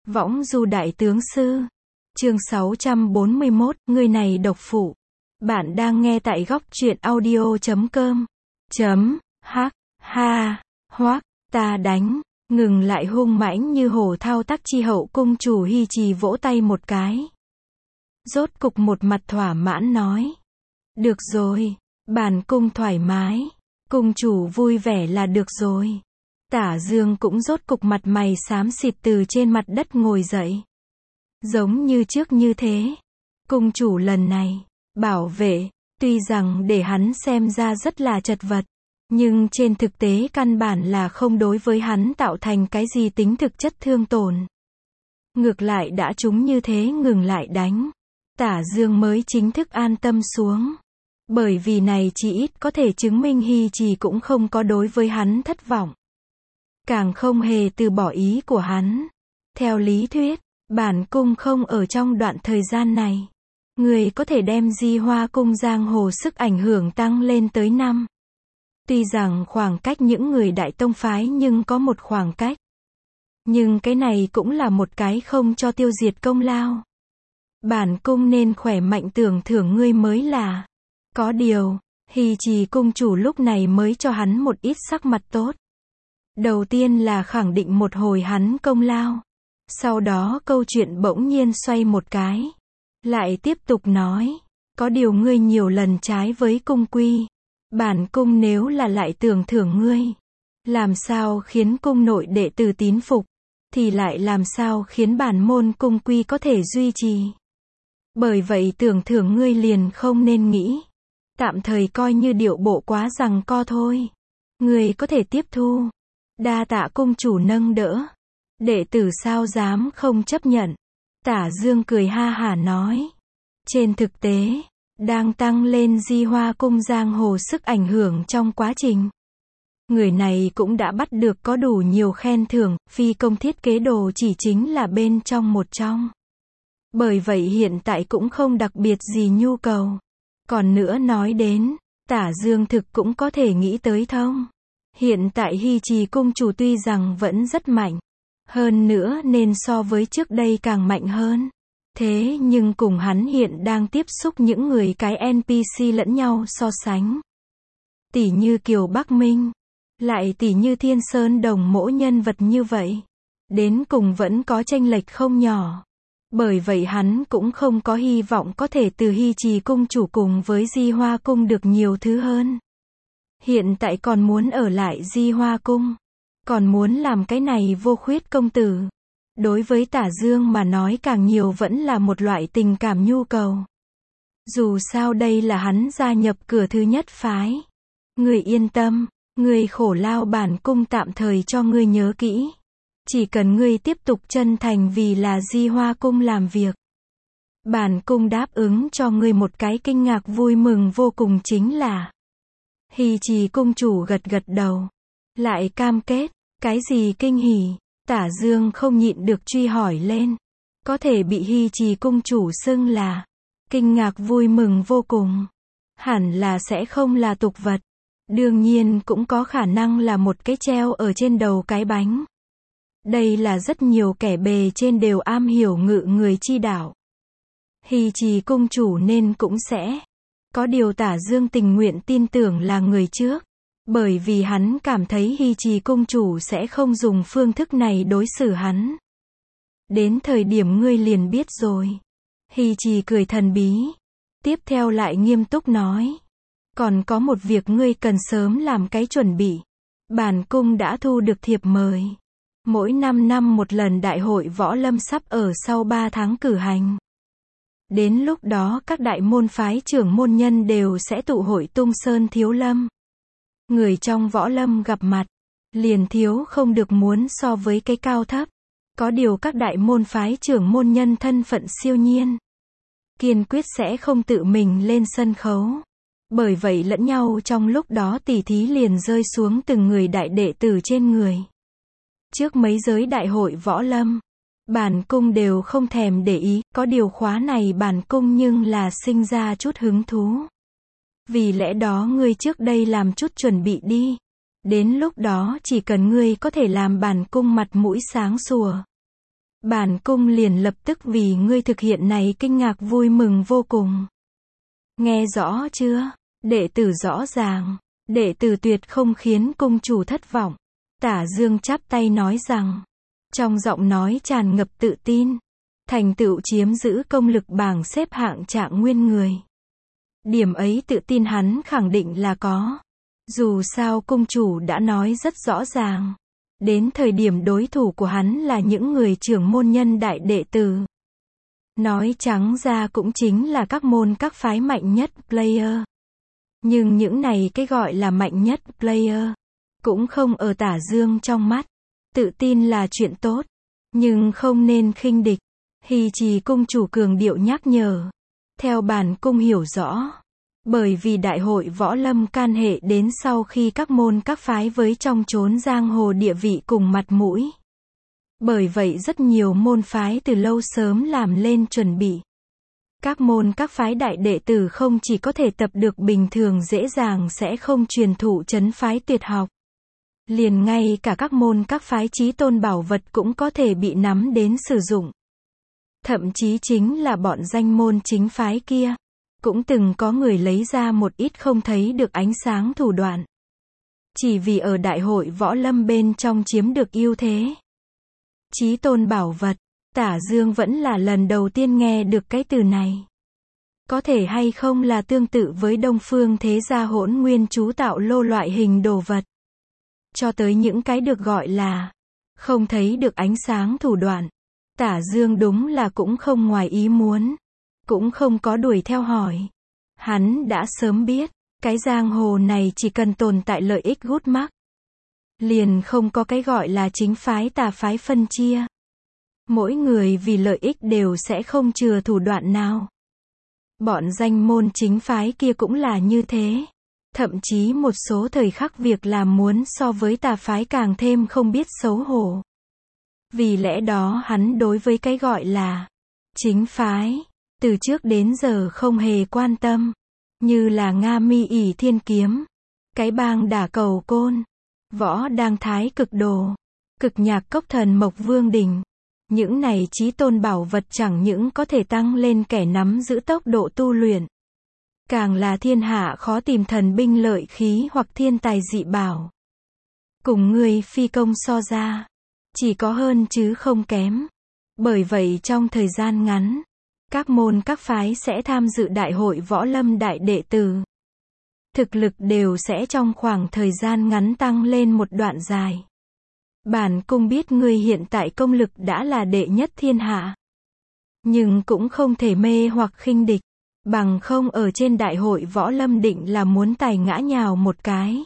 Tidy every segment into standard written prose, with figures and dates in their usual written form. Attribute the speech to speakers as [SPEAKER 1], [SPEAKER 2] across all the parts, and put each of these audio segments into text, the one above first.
[SPEAKER 1] Võng du đại tướng sư. Chương 641, người này độc phụ. Bạn đang nghe tại góc truyện audio.com. Hắc, ha, hoác, ta đánh. Ngừng lại hung mãnh như hổ thao tác chi hậu cung chủ Hy Trì vỗ tay một cái. Rốt cục một mặt thỏa mãn nói. Được rồi, bản cung thoải mái. Cung chủ vui vẻ là được rồi. Tả Dương cũng rốt cục mặt mày xám xịt từ trên mặt đất ngồi dậy. Giống như trước như thế. Cung chủ lần này, bảo vệ, tuy rằng để hắn xem ra rất là chật vật. Nhưng trên thực tế căn bản là không đối với hắn tạo thành cái gì tính thực chất thương tổn. Ngược lại đã chúng như thế ngừng lại đánh. Tả Dương mới chính thức an tâm xuống. Bởi vì này chỉ ít có thể chứng minh Hy Trì cũng không có đối với hắn thất vọng. Càng không hề từ bỏ ý của hắn. Theo lý thuyết, bản cung không ở trong đoạn thời gian này. Người có thể đem Di Hoa cung giang hồ sức ảnh hưởng tăng lên tới 5. Tuy rằng khoảng cách những người đại tông phái nhưng có một khoảng cách. Nhưng cái này cũng là một cái không cho tiêu diệt công lao. Bản cung nên khỏe mạnh tưởng thưởng ngươi mới là. Có điều, Hy Trì cung chủ lúc này mới cho hắn một ít sắc mặt tốt. Đầu tiên là khẳng định một hồi hắn công lao. Sau đó câu chuyện bỗng nhiên xoay một cái. Lại tiếp tục nói. Có điều ngươi nhiều lần trái với cung quy. Bản cung nếu là lại tưởng thưởng ngươi. Làm sao khiến cung nội đệ tử tín phục. Thì lại làm sao khiến bản môn cung quy có thể duy trì. Bởi vậy tưởng thưởng ngươi liền không nên nghĩ. Tạm thời coi như điệu bộ quá rằng co thôi. Ngươi có thể tiếp thu. Đa tạ cung chủ nâng đỡ. Đệ tử sao dám không chấp nhận. Tả Dương cười ha hả nói. Trên thực tế, đang tăng lên Di Hoa cung giang hồ sức ảnh hưởng trong quá trình. Người này cũng đã bắt được có đủ nhiều khen thưởng, phi công thiết kế đồ chỉ chính là bên trong một trong. Bởi vậy hiện tại cũng không đặc biệt gì nhu cầu. Còn nữa nói đến, Tả Dương thực cũng có thể nghĩ tới thông. Hiện tại Hy Trì cung chủ tuy rằng vẫn rất mạnh. Hơn nữa nên so với trước đây càng mạnh hơn. Thế nhưng cùng hắn hiện đang tiếp xúc những người cái NPC lẫn nhau so sánh. Tỷ như Kiều Bắc Minh. Lại tỷ như Thiên Sơn Đồng mỗi nhân vật như vậy. Đến cùng vẫn có chênh lệch không nhỏ. Bởi vậy hắn cũng không có hy vọng có thể từ Hy Trì cung chủ cùng với Di Hoa cung được nhiều thứ hơn. Hiện tại còn muốn ở lại Di Hoa cung. Còn muốn làm cái này vô khuyết công tử. Đối với Tả Dương mà nói càng nhiều vẫn là một loại tình cảm nhu cầu. Dù sao đây là hắn gia nhập cửa thứ nhất phái. Người yên tâm, người khổ lao bản cung tạm thời cho ngươi nhớ kỹ. Chỉ cần ngươi tiếp tục chân thành vì là Di Hoa cung làm việc. Bản cung đáp ứng cho ngươi một cái kinh ngạc vui mừng vô cùng chính là. Hy Trì cung chủ gật gật đầu. Lại cam kết, cái gì kinh hỉ? Tả Dương không nhịn được truy hỏi lên. Có thể bị Hy Trì cung chủ xưng là kinh ngạc vui mừng vô cùng. Hẳn là sẽ không là tục vật. Đương nhiên cũng có khả năng là một cái treo ở trên đầu cái bánh. Đây là rất nhiều kẻ bề trên đều am hiểu ngự người chi đạo. Hy Trì cung chủ nên cũng sẽ. Có điều Tả Dương tình nguyện tin tưởng là người trước. Bởi vì hắn cảm thấy Hy Trì cung chủ sẽ không dùng phương thức này đối xử hắn. Đến thời điểm ngươi liền biết rồi. Hy Trì cười thần bí. Tiếp theo lại nghiêm túc nói. Còn có một việc ngươi cần sớm làm cái chuẩn bị. Bản cung đã thu được thiệp mời. Mỗi 5 năm một lần đại hội võ lâm sắp ở sau 3 tháng cử hành. Đến lúc đó các đại môn phái trưởng môn nhân đều sẽ tụ hội Tung Sơn Thiếu Lâm. Người trong võ lâm gặp mặt, liền thiếu không được muốn so với cái cao thấp. Có điều các đại môn phái trưởng môn nhân thân phận siêu nhiên. Kiên quyết sẽ không tự mình lên sân khấu. Bởi vậy lẫn nhau trong lúc đó tỉ thí liền rơi xuống từng người đại đệ tử trên người. Trước mấy giới đại hội võ lâm, bản cung đều không thèm để ý, có điều khóa này bản cung nhưng là sinh ra chút hứng thú. Vì lẽ đó ngươi trước đây làm chút chuẩn bị đi. Đến lúc đó chỉ cần ngươi có thể làm bản cung mặt mũi sáng sủa. Bản cung liền lập tức vì ngươi thực hiện này kinh ngạc vui mừng vô cùng. Nghe rõ chưa? Đệ tử rõ ràng. Đệ tử tuyệt không khiến cung chủ thất vọng. Tả Dương chắp tay nói rằng, trong giọng nói tràn ngập tự tin, thành tựu chiếm giữ công lực bảng xếp hạng trạng nguyên người. Điểm ấy tự tin hắn khẳng định là có. Dù sao cung chủ đã nói rất rõ ràng. Đến thời điểm đối thủ của hắn là những người trưởng môn nhân đại đệ tử. Nói trắng ra cũng chính là các môn các phái mạnh nhất player. Nhưng những này cái gọi là mạnh nhất player, cũng không ở Tả Dương trong mắt. Tự tin là chuyện tốt, nhưng không nên khinh địch. Hỷ Trì cung chủ cường điệu nhắc nhở. Theo bản cung hiểu rõ. Bởi vì đại hội võ lâm can hệ đến sau khi các môn các phái với trong chốn giang hồ địa vị cùng mặt mũi. Bởi vậy rất nhiều môn phái từ lâu sớm làm lên chuẩn bị. Các môn các phái đại đệ tử không chỉ có thể tập được bình thường dễ dàng sẽ không truyền thụ trấn phái tuyệt học. Liền ngay cả các môn các phái chí tôn bảo vật cũng có thể bị nắm đến sử dụng. Thậm chí chính là bọn danh môn chính phái kia. Cũng từng có người lấy ra một ít không thấy được ánh sáng thủ đoạn. Chỉ vì ở đại hội võ lâm bên trong chiếm được ưu thế. Chí tôn bảo vật, Tả Dương vẫn là lần đầu tiên nghe được cái từ này. Có thể hay không là tương tự với Đông Phương thế gia Hỗn Nguyên chú tạo lô loại hình đồ vật. Cho tới những cái được gọi là không thấy được ánh sáng thủ đoạn. Tả Dương đúng là cũng không ngoài ý muốn. Cũng không có đuổi theo hỏi. Hắn đã sớm biết, cái giang hồ này chỉ cần tồn tại lợi ích hút mắc. Liền không có cái gọi là chính phái tà phái phân chia. Mỗi người vì lợi ích đều sẽ không chừa thủ đoạn nào. Bọn danh môn chính phái kia cũng là như thế. Thậm chí một số thời khắc việc làm muốn so với tà phái càng thêm không biết xấu hổ. Vì lẽ đó hắn đối với cái gọi là chính phái, từ trước đến giờ không hề quan tâm. Như là Nga Mi ỷ Thiên Kiếm, cái bang Đả Cầu Côn, Võ Đang Thái Cực Đồ, Cực Nhạc Cốc Thần Mộc Vương Đỉnh. Những này chí tôn bảo vật chẳng những có thể tăng lên kẻ nắm giữ tốc độ tu luyện. Càng là thiên hạ khó tìm thần binh lợi khí hoặc thiên tài dị bảo. Cùng người phi công so ra, chỉ có hơn chứ không kém. Bởi vậy trong thời gian ngắn, các môn các phái sẽ tham dự đại hội võ lâm đại đệ tử. Thực lực đều sẽ trong khoảng thời gian ngắn tăng lên một đoạn dài. Bản cung biết ngươi hiện tại công lực đã là đệ nhất thiên hạ. Nhưng cũng không thể mê hoặc khinh địch. Bằng không ở trên đại hội võ lâm định là muốn tài ngã nhào một cái.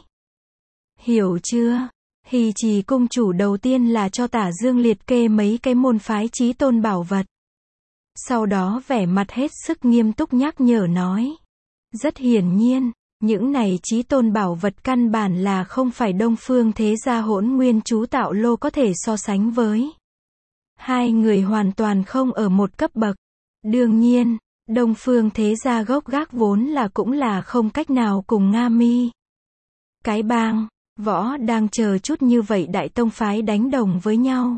[SPEAKER 1] Hiểu chưa? Hỷ Trì cung chủ đầu tiên là cho Tả Dương liệt kê mấy cái môn phái chí tôn bảo vật. Sau đó vẻ mặt hết sức nghiêm túc nhắc nhở nói. Rất hiển nhiên, những này chí tôn bảo vật căn bản là không phải Đông Phương thế gia Hỗn Nguyên chú tạo lô có thể so sánh với. Hai người hoàn toàn không ở một cấp bậc. Đương nhiên, Đông Phương thế gia gốc gác vốn là cũng là không cách nào cùng Nga Mi, cái bang, Võ đang chờ chút như vậy đại tông phái đánh đồng với nhau.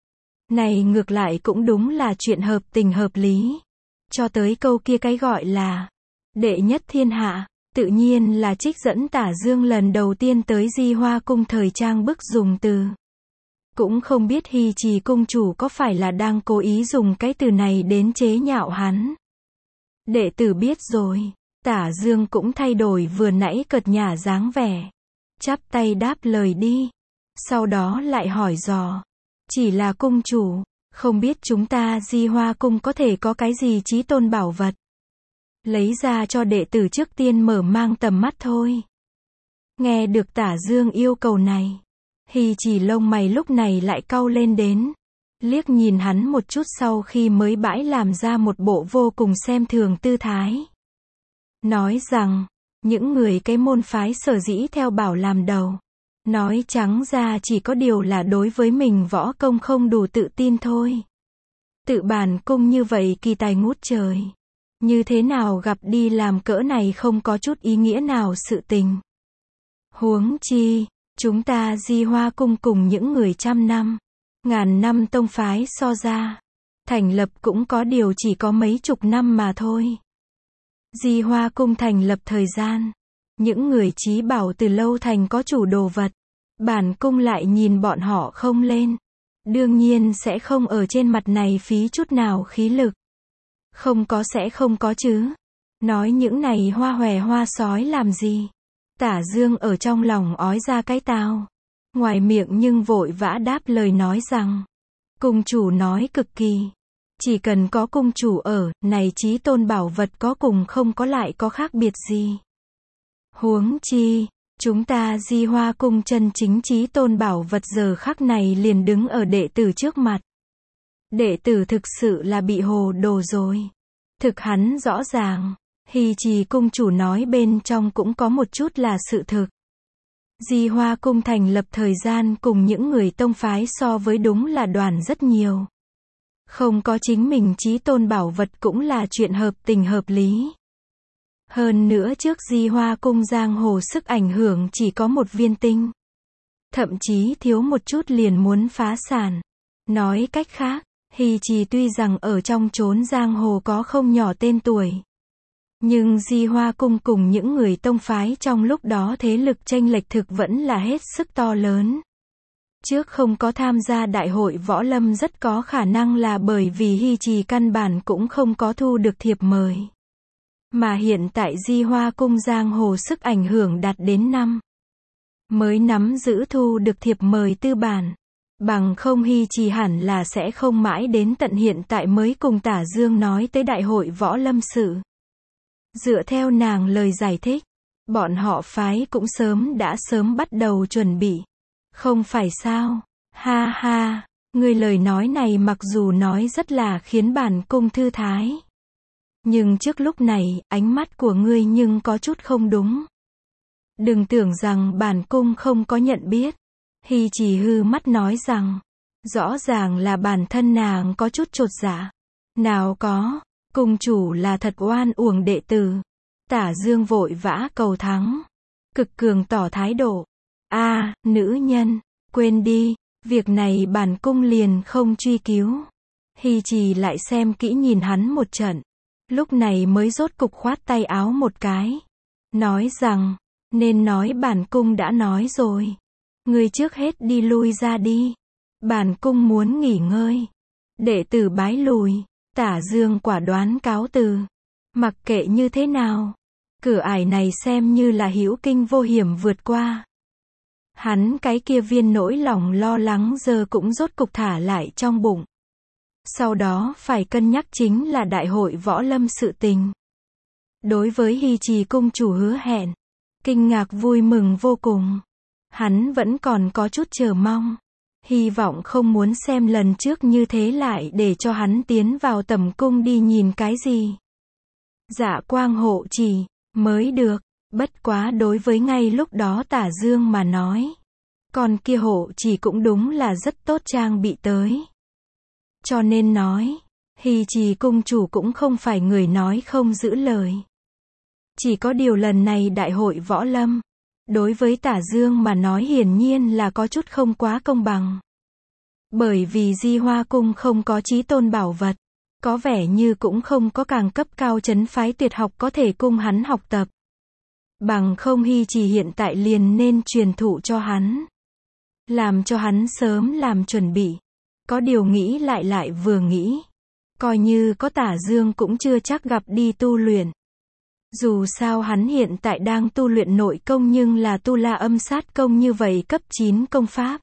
[SPEAKER 1] Này ngược lại cũng đúng là chuyện hợp tình hợp lý. Cho tới câu kia cái gọi là đệ nhất thiên hạ, tự nhiên là trích dẫn Tả Dương lần đầu tiên tới Di Hoa cung thời trang bức dùng từ. Cũng không biết Hỷ Trì cung chủ có phải là đang cố ý dùng cái từ này đến chế nhạo hắn. Đệ tử biết rồi. Tả Dương cũng thay đổi vừa nãy cợt nhả dáng vẻ. Chắp tay đáp lời đi. Sau đó lại hỏi dò. Chỉ là cung chủ, không biết chúng ta Di Hoa cung có thể có cái gì chí tôn bảo vật. Lấy ra cho đệ tử trước tiên mở mang tầm mắt thôi. Nghe được Tả Dương yêu cầu này. Hỷ Trì lông mày lúc này lại cau lên đến. Liếc nhìn hắn một chút sau khi mới bãi làm ra một bộ vô cùng xem thường tư thái. Nói rằng, những người cái môn phái sở dĩ theo bảo làm đầu. Nói trắng ra chỉ có điều là đối với mình võ công không đủ tự tin thôi. Tự bản cung như vậy kỳ tài ngút trời. Như thế nào gặp đi làm cỡ này không có chút ý nghĩa nào sự tình. Huống chi, chúng ta Di Hoa cung cùng những người trăm năm. Ngàn năm tông phái so ra, thành lập cũng có điều chỉ có mấy chục năm mà thôi. Di Hoa Cung thành lập thời gian, những người chí bảo từ lâu thành có chủ đồ vật. Bản cung lại nhìn bọn họ không lên. Đương nhiên sẽ không ở trên mặt này phí chút nào khí lực. Không có sẽ không có chứ. Nói những này hoa hòe hoa sói làm gì. Tả Dương ở trong lòng ói ra cái tao. Ngoài miệng nhưng vội vã đáp lời nói rằng. Cung chủ nói cực kỳ. Chỉ cần có cung chủ ở, này chí tôn bảo vật có cùng không có lại có khác biệt gì. Huống chi, chúng ta Di Hoa Cung chân chính chí tôn bảo vật giờ khắc này liền đứng ở đệ tử trước mặt. Đệ tử thực sự là bị hồ đồ rồi. Thực hắn rõ ràng, Hy Trì cung chủ nói bên trong cũng có một chút là sự thực. Di Hoa Cung thành lập thời gian cùng những người tông phái so với đúng là đoàn rất nhiều. Không có chính mình chí tôn bảo vật cũng là chuyện hợp tình hợp lý. Hơn nữa trước Di Hoa Cung giang hồ sức ảnh hưởng chỉ có một viên tinh. Thậm chí thiếu một chút liền muốn phá sản. Nói cách khác, Hy Trì tuy rằng ở trong chốn giang hồ có không nhỏ tên tuổi. Nhưng Di Hoa Cung cùng những người tông phái trong lúc đó thế lực chênh lệch thực vẫn là hết sức to lớn. Trước không có tham gia đại hội võ lâm rất có khả năng là bởi vì Hy Trì căn bản cũng không có thu được thiệp mời. Mà hiện tại Di Hoa Cung giang hồ sức ảnh hưởng đạt đến 5. Mới nắm giữ thu được thiệp mời tư bản. Bằng không Hy Trì hẳn là sẽ không mãi đến tận hiện tại mới cùng Tả Dương nói tới đại hội võ lâm sự. Dựa theo nàng lời giải thích, bọn họ phái cũng đã sớm bắt đầu chuẩn bị. Không phải sao? Ha ha, ngươi lời nói này mặc dù nói rất là khiến bản cung thư thái. Nhưng trước lúc này, ánh mắt của ngươi nhưng có chút không đúng. Đừng tưởng rằng bản cung không có nhận biết. Hy Trì hư mắt nói rằng, rõ ràng là bản thân nàng có chút chột dạ. Nào có, cung chủ là thật oan uổng đệ tử. Tả Dương vội vã cầu thắng. Cực cường tỏ thái độ. Nữ nhân, quên đi, việc này bản cung liền không truy cứu. Hy Trì lại xem kỹ nhìn hắn một trận. Lúc này mới rốt cục khoát tay áo một cái. Nói rằng, nên nói bản cung đã nói rồi. Ngươi trước hết đi lui ra đi. Bản cung muốn nghỉ ngơi. Đệ tử bái lùi. Tả Dương quả đoán cáo từ. Mặc kệ như thế nào, cửa ải này xem như là hữu kinh vô hiểm vượt qua. Hắn cái kia viên nỗi lòng lo lắng giờ cũng rốt cục thả lại trong bụng. Sau đó phải cân nhắc chính là đại hội võ lâm sự tình. Đối với Hy Trì cung chủ hứa hẹn, kinh ngạc vui mừng vô cùng. Hắn vẫn còn có chút chờ mong. Hy vọng không muốn xem lần trước như thế lại để cho hắn tiến vào tầm cung đi nhìn cái gì. Dạ quang hộ trì, mới được. Bất quá đối với ngay lúc đó Tả Dương mà nói. Còn kia hộ trì cũng đúng là rất tốt trang bị tới. Cho nên nói, Hy Trì cung chủ cũng không phải người nói không giữ lời. Chỉ có điều lần này đại hội võ lâm, đối với Tả Dương mà nói hiển nhiên là có chút không quá công bằng. Bởi vì Di Hoa Cung không có chí tôn bảo vật, có vẻ như cũng không có càng cấp cao trấn phái tuyệt học có thể cung hắn học tập. Bằng không Hy Trì hiện tại liền nên truyền thụ cho hắn. Làm cho hắn sớm làm chuẩn bị. Có điều nghĩ lại vừa nghĩ. Coi như có Tả Dương cũng chưa chắc gặp đi tu luyện. Dù sao hắn hiện tại đang tu luyện nội công nhưng là tu la âm sát công như vậy cấp 9 công pháp.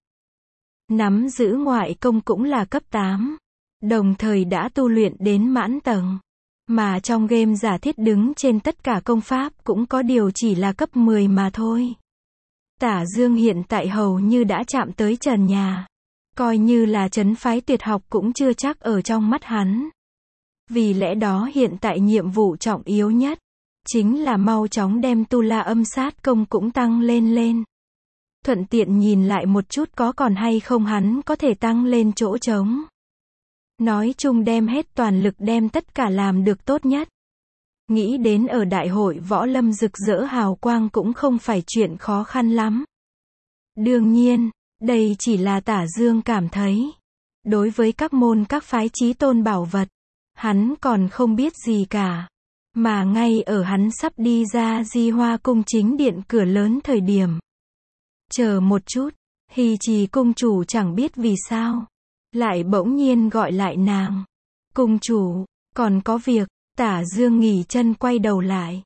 [SPEAKER 1] Nắm giữ ngoại công cũng là cấp 8. Đồng thời đã tu luyện đến mãn tầng. Mà trong game giả thiết đứng trên tất cả công pháp cũng có điều chỉ là cấp 10 mà thôi. Tả Dương hiện tại hầu như đã chạm tới trần nhà. Coi như là trấn phái tuyệt học cũng chưa chắc ở trong mắt hắn. Vì lẽ đó hiện tại nhiệm vụ trọng yếu nhất chính là mau chóng đem tu la âm sát công cũng tăng lên. Thuận tiện nhìn lại một chút có còn hay không hắn có thể tăng lên chỗ trống. Nói chung đem hết toàn lực đem tất cả làm được tốt nhất. Nghĩ đến ở đại hội võ lâm rực rỡ hào quang cũng không phải chuyện khó khăn lắm. Đương nhiên, đây chỉ là Tả Dương cảm thấy. Đối với các môn các phái chí tôn bảo vật, hắn còn không biết gì cả. Mà ngay ở hắn sắp đi ra Di Hoa cung chính điện cửa lớn thời điểm. Chờ một chút, Hy Trì cung chủ chẳng biết vì sao. Lại bỗng nhiên gọi lại nàng. Cung chủ, còn có việc, Tả Dương nghỉ chân quay đầu lại.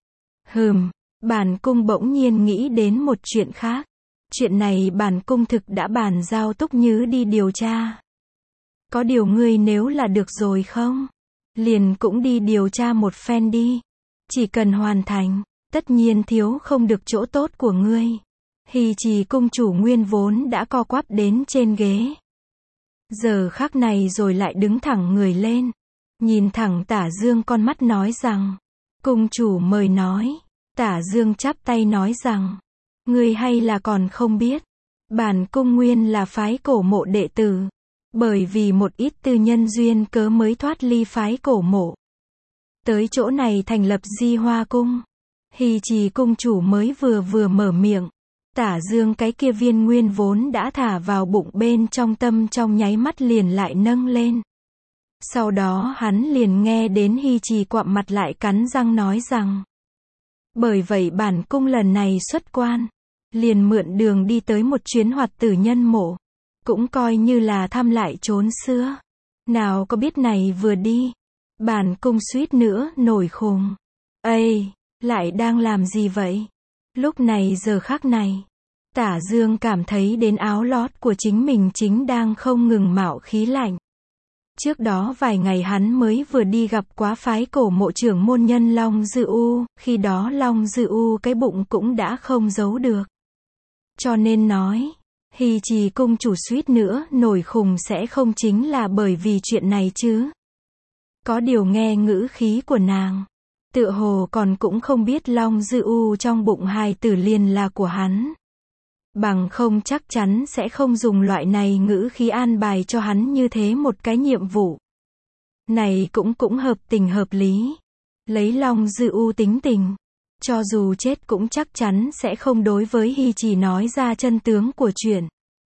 [SPEAKER 1] Bản cung bỗng nhiên nghĩ đến một chuyện khác. Chuyện này bản cung thực đã bàn giao Túc Nhứ đi điều tra. Có điều ngươi nếu là được rồi không? Liền cũng đi điều tra một phen đi. Chỉ cần hoàn thành, tất nhiên thiếu không được chỗ tốt của ngươi. Hy Trì cung chủ nguyên vốn đã co quắp đến trên ghế. Giờ khắc này rồi lại đứng thẳng người lên. Nhìn thẳng Tả Dương con mắt nói rằng. Cung chủ mời nói. Tả Dương chắp tay nói rằng. Ngươi hay là còn không biết. Bản cung nguyên là phái cổ mộ đệ tử. Bởi vì một ít tư nhân duyên cớ mới thoát ly phái cổ mộ. Tới chỗ này thành lập Di Hoa cung. Hy Trì cung chủ mới vừa mở miệng. Tả Dương cái kia viên nguyên vốn đã thả vào bụng bên trong tâm trong nháy mắt liền lại nâng lên. Sau đó hắn liền nghe đến Hy Trì quặm mặt lại cắn răng nói rằng. Bởi vậy bản cung lần này xuất quan. Liền mượn đường đi tới một chuyến Hoạt Tử nhân mộ. Cũng coi như là thăm lại chốn xưa. Nào có biết này vừa đi. Bản cung suýt nữa nổi khùng. Ây, lại đang làm gì vậy? Lúc này giờ khắc này. Tả Dương cảm thấy đến áo lót của chính mình chính đang không ngừng mạo khí lạnh. Trước đó vài ngày hắn mới vừa đi gặp quá phái cổ mộ trưởng môn nhân Long Dư U, khi đó Long Dư U cái bụng cũng đã không giấu được. Cho nên nói, Hy Trì cung chủ suýt nữa nổi khùng sẽ không chính là bởi vì chuyện này chứ. Có điều nghe ngữ khí của nàng, tựa hồ còn cũng không biết Long Dư U trong bụng hài tử liền là của hắn. Bằng không chắc chắn sẽ không dùng loại này ngữ khí an bài cho hắn như thế một cái nhiệm vụ. Này cũng hợp tình hợp lý. Lấy Long Dư U tính tình, cho dù chết cũng chắc chắn sẽ không đối với Hy Trì nói ra chân tướng của chuyện.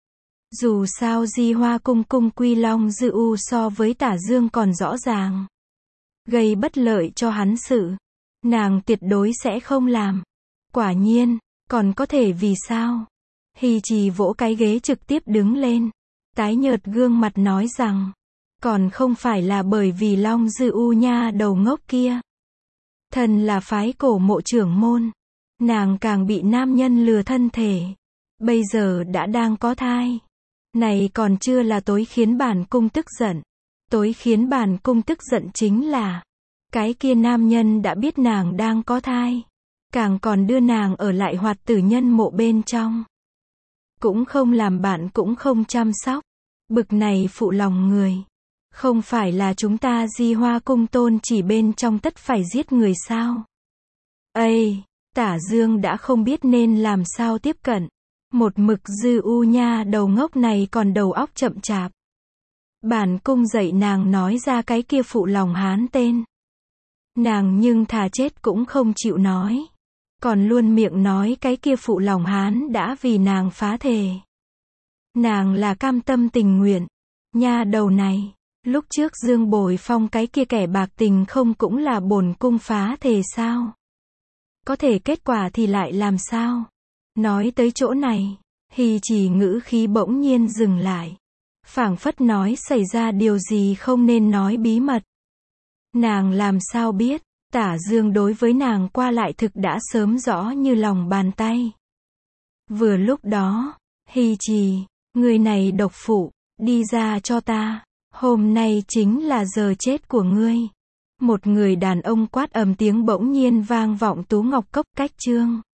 [SPEAKER 1] Dù sao Di Hoa cung cung quy Long Dư U so với Tả Dương còn rõ ràng. Gây bất lợi cho hắn sự. Nàng tuyệt đối sẽ không làm. Quả nhiên, còn có thể vì sao? Hy Trì vỗ cái ghế trực tiếp đứng lên. Tái nhợt gương mặt nói rằng. Còn không phải là bởi vì Long Dư U nha đầu ngốc kia. Thần là phái cổ mộ trưởng môn. Nàng càng bị nam nhân lừa thân thể. Bây giờ đã đang có thai. Này còn chưa là tối khiến bản cung tức giận. Tối khiến bản cung tức giận chính là. Cái kia nam nhân đã biết nàng đang có thai. Càng còn đưa nàng ở lại Hoạt Tử nhân mộ bên trong. Cũng không làm bạn cũng không chăm sóc. Bực này phụ lòng người. Không phải là chúng ta Di Hoa cung tôn chỉ bên trong tất phải giết người sao? Ây, Tả Dương đã không biết nên làm sao tiếp cận. Một mực Dư U nha đầu ngốc này còn đầu óc chậm chạp. Bản cung dạy nàng nói ra cái kia phụ lòng hán tên. Nàng nhưng thà chết cũng không chịu nói. Còn luôn miệng nói cái kia phụ lòng hán đã vì nàng phá thề. Nàng là cam tâm tình nguyện. Nha đầu này, lúc trước Dương Bồi Phong cái kia kẻ bạc tình không cũng là bổn cung phá thề sao? Có thể kết quả thì lại làm sao? Nói tới chỗ này, Hy Trì ngữ khí bỗng nhiên dừng lại. Phảng phất nói xảy ra điều gì không nên nói bí mật. Nàng làm sao biết? Tả Dương đối với nàng qua lại thực đã sớm rõ như lòng bàn tay. Vừa lúc đó, Hy Trì, người này độc phụ, đi ra cho ta, hôm nay chính là giờ chết của ngươi. Một người đàn ông quát ầm tiếng bỗng nhiên vang vọng Tú Ngọc Cốc cách chương.